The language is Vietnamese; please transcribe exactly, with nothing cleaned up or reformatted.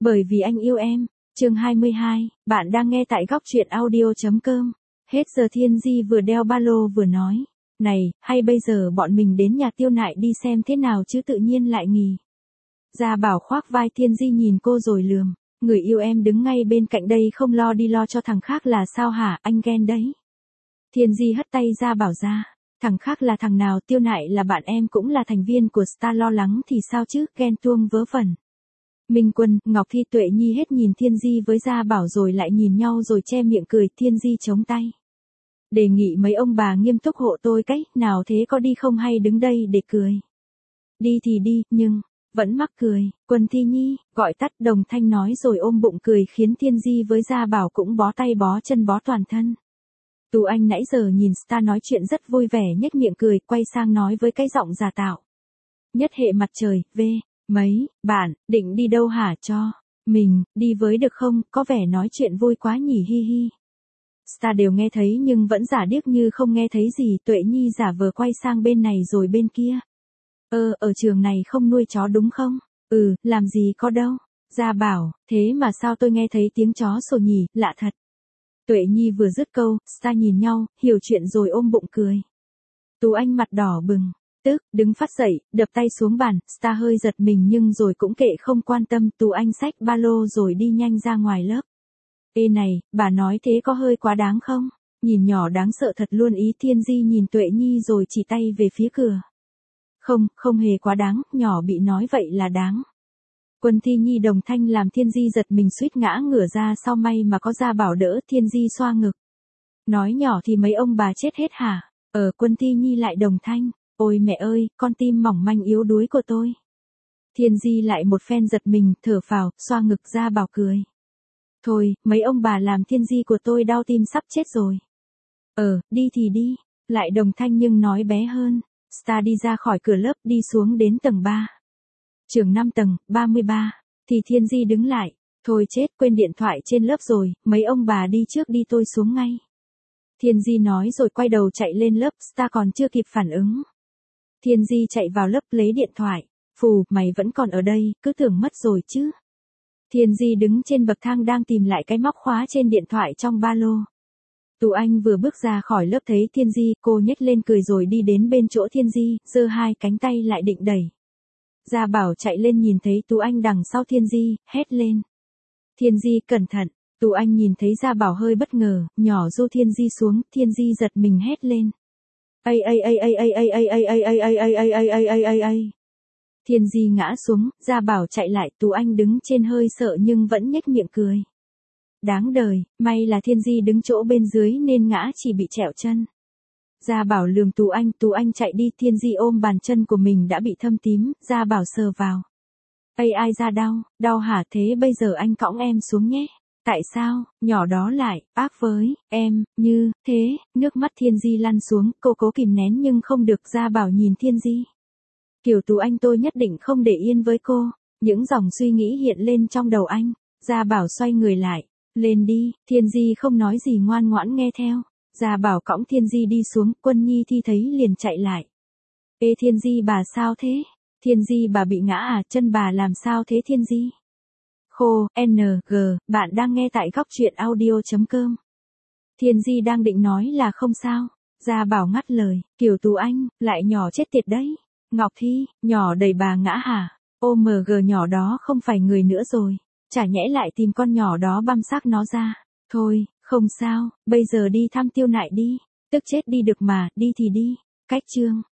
Bởi vì anh yêu em. Chương hai mươi hai, bạn đang nghe tại góc truyện audio.com. Hết giờ Thiên Di vừa đeo ba lô vừa nói. Này, hay bây giờ bọn mình đến nhà Tiêu Nại đi xem thế nào chứ tự nhiên lại nghỉ. Gia Bảo khoác vai Thiên Di nhìn cô rồi lườm. Người yêu em đứng ngay bên cạnh đây không lo đi lo cho thằng khác là sao hả, anh ghen đấy. Thiên Di hất tay Gia Bảo ra. Thằng khác là thằng nào, Tiêu Nại là bạn em cũng là thành viên của Star, lo lắng thì sao chứ, ghen tuông vớ vẩn. Minh Quân, Ngọc Thi, Tuệ Nhi hết nhìn Thiên Di với Gia Bảo rồi lại nhìn nhau rồi che miệng cười. Thiên Di chống tay. Đề nghị mấy ông bà nghiêm túc hộ tôi cái, nào thế có đi không hay đứng đây để cười. Đi thì đi, nhưng, vẫn mắc cười. Quân Thi Nhi, gọi tắt Đồng Thanh nói rồi ôm bụng cười khiến Thiên Di với Gia Bảo cũng bó tay bó chân bó toàn thân. Tú Anh nãy giờ nhìn Star nói chuyện rất vui vẻ nhếch miệng cười, quay sang nói với cái giọng giả tạo. Nhất hệ mặt trời, về. Mấy, bạn, định đi đâu hả cho? Mình, đi với được không, có vẻ nói chuyện vui quá nhỉ, hi hi. Star đều nghe thấy nhưng vẫn giả điếc như không nghe thấy gì. Tuệ Nhi giả vờ quay sang bên này rồi bên kia. Ơ, ở trường này không nuôi chó đúng không? Ừ, làm gì có đâu. Gia Bảo, thế mà sao tôi nghe thấy tiếng chó sủa nhỉ, lạ thật. Tuệ Nhi vừa dứt câu, Star nhìn nhau, hiểu chuyện rồi ôm bụng cười. Tú Anh mặt đỏ bừng. Tức, đứng phát dậy, đập tay xuống bàn. Star hơi giật mình nhưng rồi cũng kệ không quan tâm. Tú Anh xách ba lô rồi đi nhanh ra ngoài lớp. Ê này, bà nói thế có hơi quá đáng không? Nhìn nhỏ đáng sợ thật luôn ý. Thiên Di nhìn Tuệ Nhi rồi chỉ tay về phía cửa. Không, không hề quá đáng, nhỏ bị nói vậy là đáng. Quân Thi Nhi Đồng Thanh làm Thiên Di giật mình suýt ngã ngửa ra sau, may mà có Gia Bảo đỡ. Thiên Di xoa ngực. Nói nhỏ thì mấy ông bà chết hết hả? Ờ, Quân Thi Nhi lại Đồng Thanh. Ôi mẹ ơi, con tim mỏng manh yếu đuối của tôi. Thiên Di lại một phen giật mình, thở phào, xoa ngực. Gia Bảo cười. Thôi, mấy ông bà làm Thiên Di của tôi đau tim sắp chết rồi. Ờ, đi thì đi. Lại Đồng Thanh nhưng nói bé hơn. Star đi ra khỏi cửa lớp, đi xuống đến tầng ba. Trường năm tầng, ba mươi ba. Thì Thiên Di đứng lại. Thôi chết, quên điện thoại trên lớp rồi, mấy ông bà đi trước đi tôi xuống ngay. Thiên Di nói rồi quay đầu chạy lên lớp. Star còn chưa kịp phản ứng. Thiên Di chạy vào lớp lấy điện thoại. Phù, mày vẫn còn ở đây, cứ tưởng mất rồi chứ. Thiên Di đứng trên bậc thang đang tìm lại cái móc khóa trên điện thoại trong ba lô. Tú Anh vừa bước ra khỏi lớp thấy Thiên Di, cô nhếch lên cười rồi đi đến bên chỗ Thiên Di, giơ hai cánh tay lại định đẩy. Gia Bảo chạy lên nhìn thấy Tú Anh đằng sau Thiên Di, hét lên. Thiên Di cẩn thận. Tú Anh nhìn thấy Gia Bảo hơi bất ngờ, nhỏ du Thiên Di xuống. Thiên Di giật mình hét lên. Ây ây ây ây ây ây ây ây ây ây ây ây ây ây ây ây ây ây. Thiên Di ngã xuống, Gia Bảo chạy lại. Tú Anh đứng trên hơi sợ nhưng vẫn nhếch miệng cười. Đáng đời, may là Thiên Di đứng chỗ bên dưới nên ngã chỉ bị trẹo chân. Gia Bảo lườm Tú Anh. Tú Anh chạy đi. Thiên Di ôm bàn chân của mình đã bị thâm tím. Gia Bảo sờ vào. Ây ai da đau, đau hả, thế bây giờ anh cõng em xuống nhé. Tại sao, nhỏ đó lại, ác với, em, như, thế, nước mắt Thiên Di lăn xuống, cô cố kìm nén nhưng không được. Gia Bảo nhìn Thiên Di. Kiểu Tú Anh tôi nhất định không để yên với cô. Những dòng suy nghĩ hiện lên trong đầu anh. Gia Bảo xoay người lại. Lên đi. Thiên Di không nói gì ngoan ngoãn nghe theo. Gia Bảo cõng Thiên Di đi xuống. Quân Nhi Thi thấy liền chạy lại. Ê Thiên Di bà sao thế? Thiên Di bà bị ngã à, chân bà làm sao thế Thiên Di? Khô, N G, bạn đang nghe tại góc truyện audio.com. Thiên Di đang định nói là không sao. Gia Bảo ngắt lời. Kiều Tú Anh, lại nhỏ chết tiệt đấy. Ngọc Thi, nhỏ đẩy bà ngã hả? ô em giê nhỏ đó không phải người nữa rồi. Chả nhẽ lại tìm con nhỏ đó băm xác nó ra. Thôi, không sao, bây giờ đi thăm Tiêu Nại đi. Tức chết đi được mà, đi thì đi. Cách chương.